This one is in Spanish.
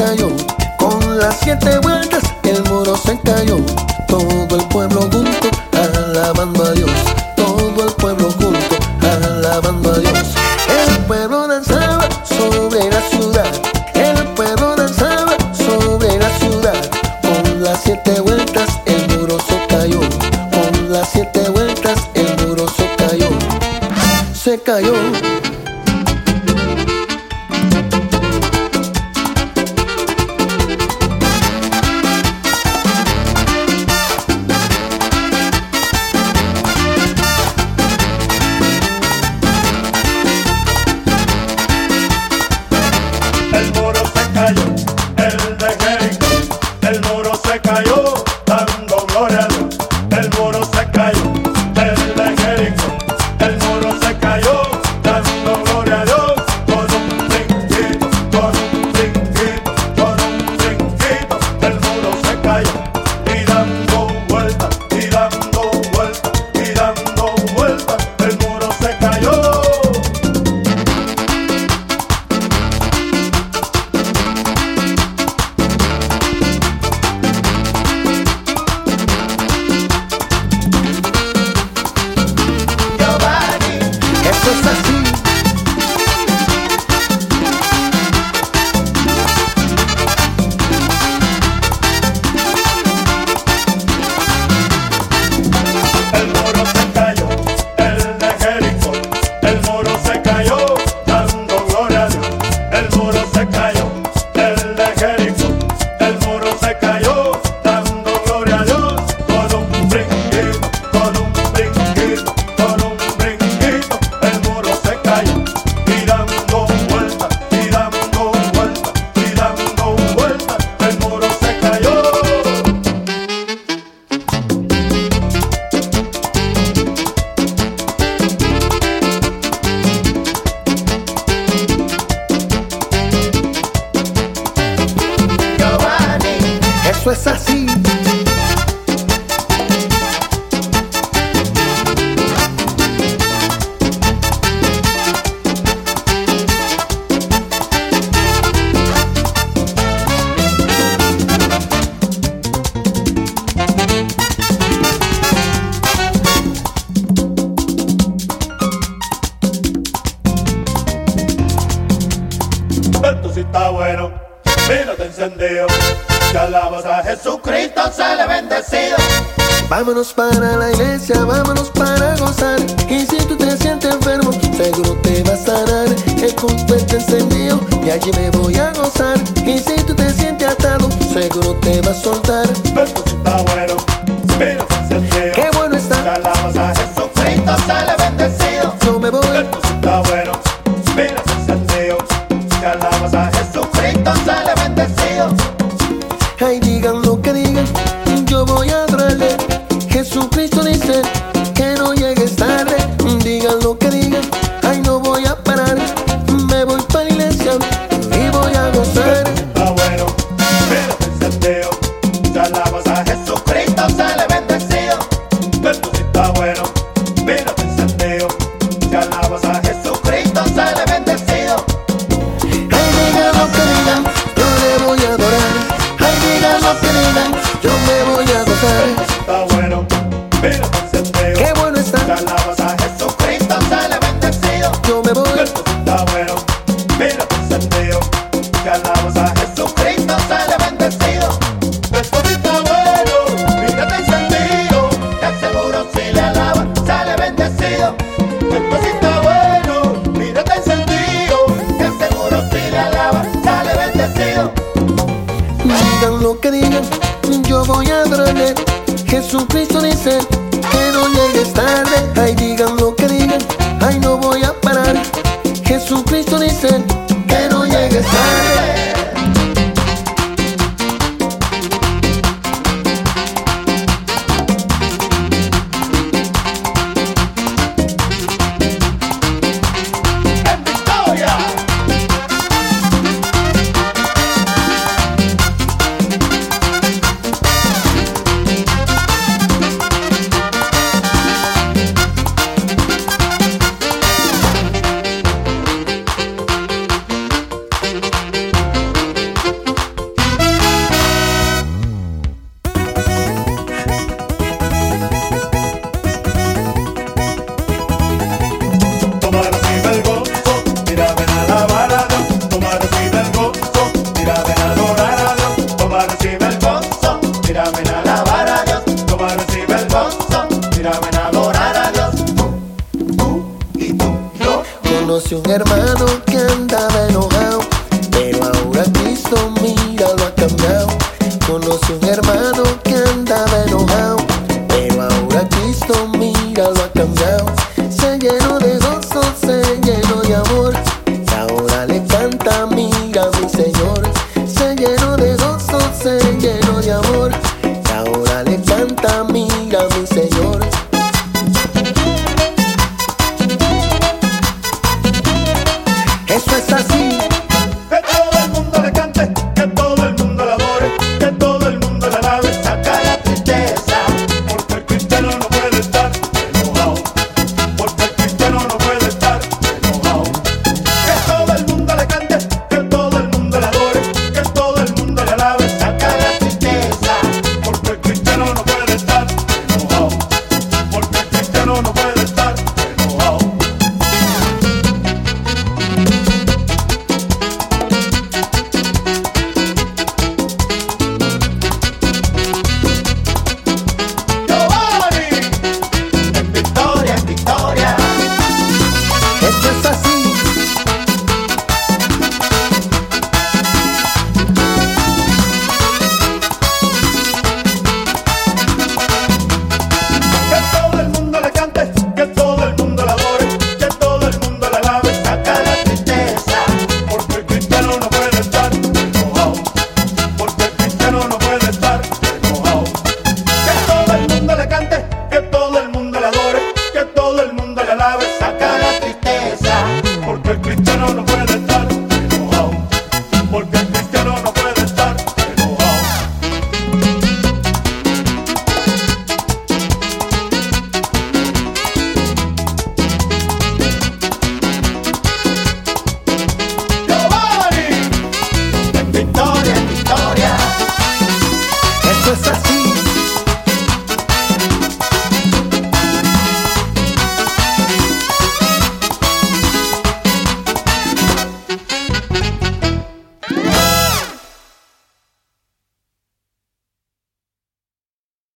cayó. Con las 7 vueltas el muro se cayó. Todo el pueblo junto alabando a Dios. Todo el pueblo junto alabando a Dios. El pueblo danzaba sobre la ciudad. El pueblo danzaba sobre la ciudad. Con las 7 vueltas el muro se cayó. Con las 7 vueltas el muro se cayó. Se cayó. Eso es así. Esto sí está bueno, mira te encendido. Si alabas a Jesucristo, se le bendecido. Vámonos para la iglesia, vámonos para gozar. Y si tú te sientes enfermo, seguro te va a sanar. El culto está encendido y allí me voy a gozar. Y si tú te sientes atado, seguro te va a soltar. Esto sí está bueno, mira te encendido. Qué bueno está. Si alabas a Jesucristo, se le bendecido. Yo me voy. Esto sí está bueno, mira te encendido. Si alabas a Jesucristo, se le bendecido. Ay, digan lo que digan, yo voy a adorarle. Jesucristo dice que no llegues tarde. Digan lo que digan, ay, no voy a parar. Me voy para la iglesia y voy a gozar. Está bueno, mira te encendido. Si alabas a Jesucristo, se le bendecido. Esto sí está bueno, mira te encendido. Si alabas a Jesucristo, se le bendecido. Ay, digan lo que digan, yo le voy a adorar. Ay, digan lo que digan, yo me voy a gozar. Está bueno, mira te encendido. Qué bueno está. Si alabas a Jesucristo, se le bendecido. Yo me voy. Esto sí está bueno, mira te encendido. Si alabas a Jesucristo, se le bendecido. Esto sí está bueno, mira te encendido. Te aseguro si le alabas, sale bendecido. Esto sí está bueno, mira te encendido. Te aseguro si le alabas, sale bendecido. Digan lo que digan, yo voy a adorarle. Jesucristo dice que no llegues tarde. Ay, digan lo que digan, ay, no voy a parar. Jesucristo dice que no llegues tarde. ¡En victoria! Conocí un hermano que andaba enojado, pero ahora Cristo mira lo ha cambiado. Conocí un hermano que andaba enojado,